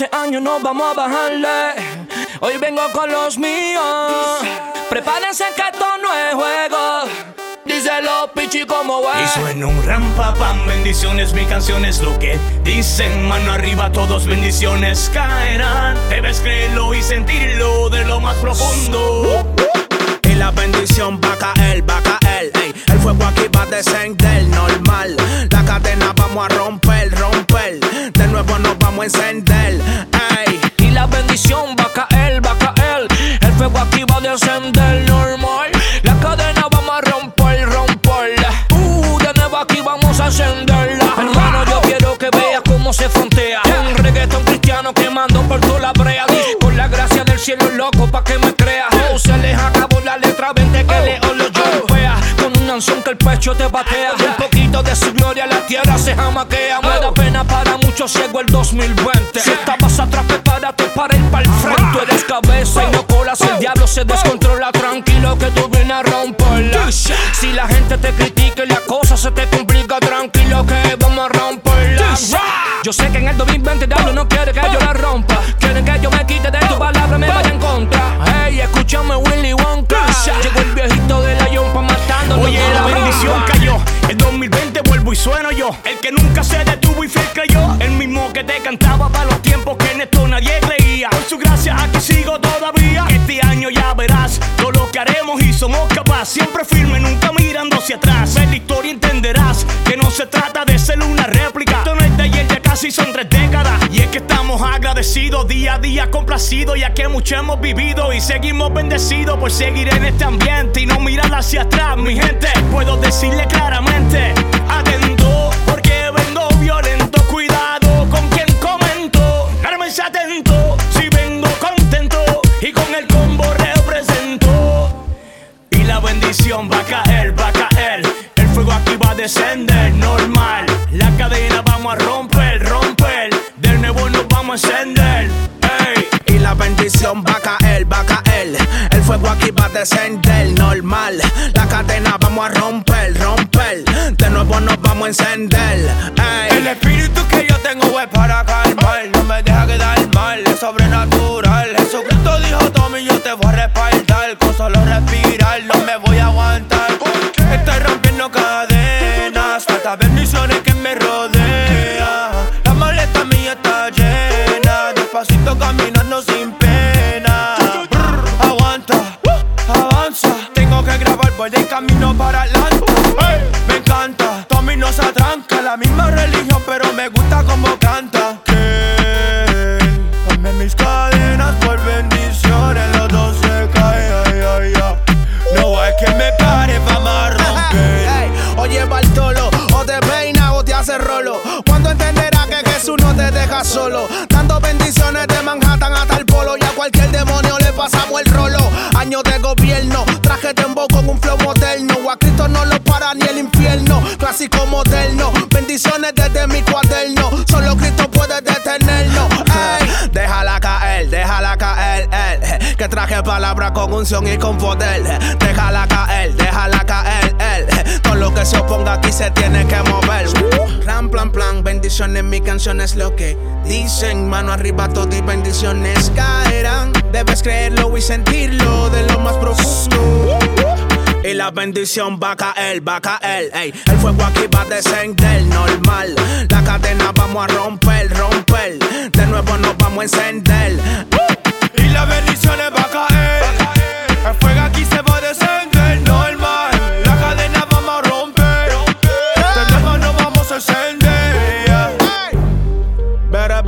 este año no vamos a bajarle. Hoy vengo con los míos. Prepárense que esto no es juego. Díselo, pichi, como es. Y suena un ram pa pam, bendiciones, mi canción es lo que dicen. Mano arriba, todos bendiciones caerán. Debes creerlo y sentirlo de lo más profundo. Y la bendición va a caer, ey. El fuego aquí va a descender, normal. La cadena vamos a romper. De nuevo nos vamos a encender, ey. Y la bendición va a caer. El fuego aquí va a descender, normal. La cadena vamos a romper. De nuevo aquí vamos a encenderla. Hermano, yo quiero que veas cómo se frontea un reggaetón cristiano quemando por toda la brea. Con la gracia del cielo, loco, pa' que me creas. Oh, se les acabó la letra, vente que leo lo yompea. Con una unción que el pecho te batea. Un poquito de su gloria la tierra se jamaquea. Me da pena para muchos, llegó el 2020. Si estabas atrás, prepárate para ir para el frente. Tú eres cabeza y no colas, el diablo se descontrola. Tranquilo que tú vienes a romperla. Si la gente te critica y la cosa se te complica, tranquilo que vamos a romperla. Yo sé que en el 2020 el diablo no quiere que yo la rompa. Quieren que yo me quite de tu palabra, me vaya en contra. Hey, escúchame Willy Wonka. Llegó el viejito de la yompa matando. Oye, la bendición cayó. El 2020 vuelvo y sueno yo. El que nunca se detuvo y fiel creyó. El mismo que te cantaba para los tiempos que en esto nadie creía. Por su gracia aquí sigo todavía. Este año ya verás todo lo que haremos y somos capaz. Siempre firme, nunca mirando hacia atrás. Ves la historia y entenderás que no se trata de ser una réplica. Esto no es de ayer, ya casi son 3 décadas. Y es que estamos agradecidos, día a día complacidos, ya que mucho hemos vivido y seguimos bendecidos por seguir en este ambiente y no mirar hacia atrás, mi gente. Puedo decirle claramente, atento, porque vengo violento. Cuidado con quien comento, ármense atento. Si vengo contento y con el combo represento. Y la bendición va a caer. El fuego aquí va a descender, normal. La cadena vamos a romper. De nuevo nos vamos a encender, ey. Y la bendición va a caer. El fuego aquí va a descender, normal. La cadena vamos a romper. De nuevo nos vamos a encender, ey. El espíritu que yo tengo es para calmar. No me deja quedar mal, es sobrenatural. Jesucristo dijo, Tommy, yo te voy a respaldar. Con solo respirar no me voy a aguantar. Estoy rompiendo cadenas, tantas bendiciones que me rodean. La maleta mía está llena, despacito caminando sin pena. Aguanta, avanza. Tengo que grabar, voy de camino para adelante. Me encanta, Tommy no se atranca. La misma religión, pero me gusta como canta. Que ponme mis cadenas por bendiciones, los dos se caen. No es que me pare, vamos a romper. Oye, Bartolo, o te peina o te hace rolo. ¿Cuándo entenderás que Jesús no te deja solo? Dando bendiciones de Manhattan hasta el polo. Y a cualquier demonio le pasamos el rolo. Años de gobierno, traje tembo con un flow moderno. O a Cristo no lo para ni el infierno. Clásico moderno, bendiciones desde mi cuaderno. Solo Cristo puede detenernos. Ey, déjala caer, que traje palabra con unción y con poder. Déjala caer, todo lo que se oponga aquí se tiene que mover. Plan, bendiciones, mi canción es lo que dicen. Mano arriba, todo y bendiciones caerán. Debes creerlo y sentirlo de lo más profundo. Y la bendición va a caer, ey. El fuego aquí va a descender, normal. La cadena vamos a romper. De nuevo nos vamos a encender. Y la bendición va a caer. El fuego aquí se va a descender, normal. La cadena vamos a romper. De nuevo nos vamos a encender. Better.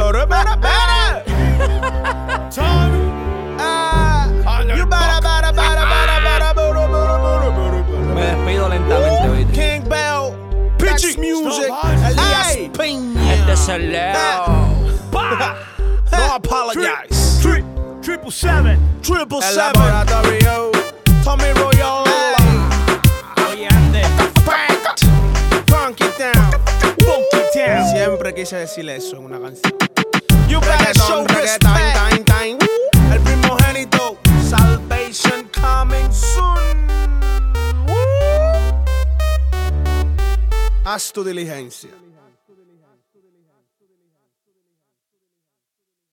You Me despido lentamente, ¿viste? King Bell, Pitch Music, Elias Peña. El de Celeo. No apologize. 777. El laboratorio, Tommy Royal. Oye, ande. Fact. Funky Town. Siempre quise decir eso en una canción. You better show respect. El primogénito, Salvation coming soon. Haz tu diligencia.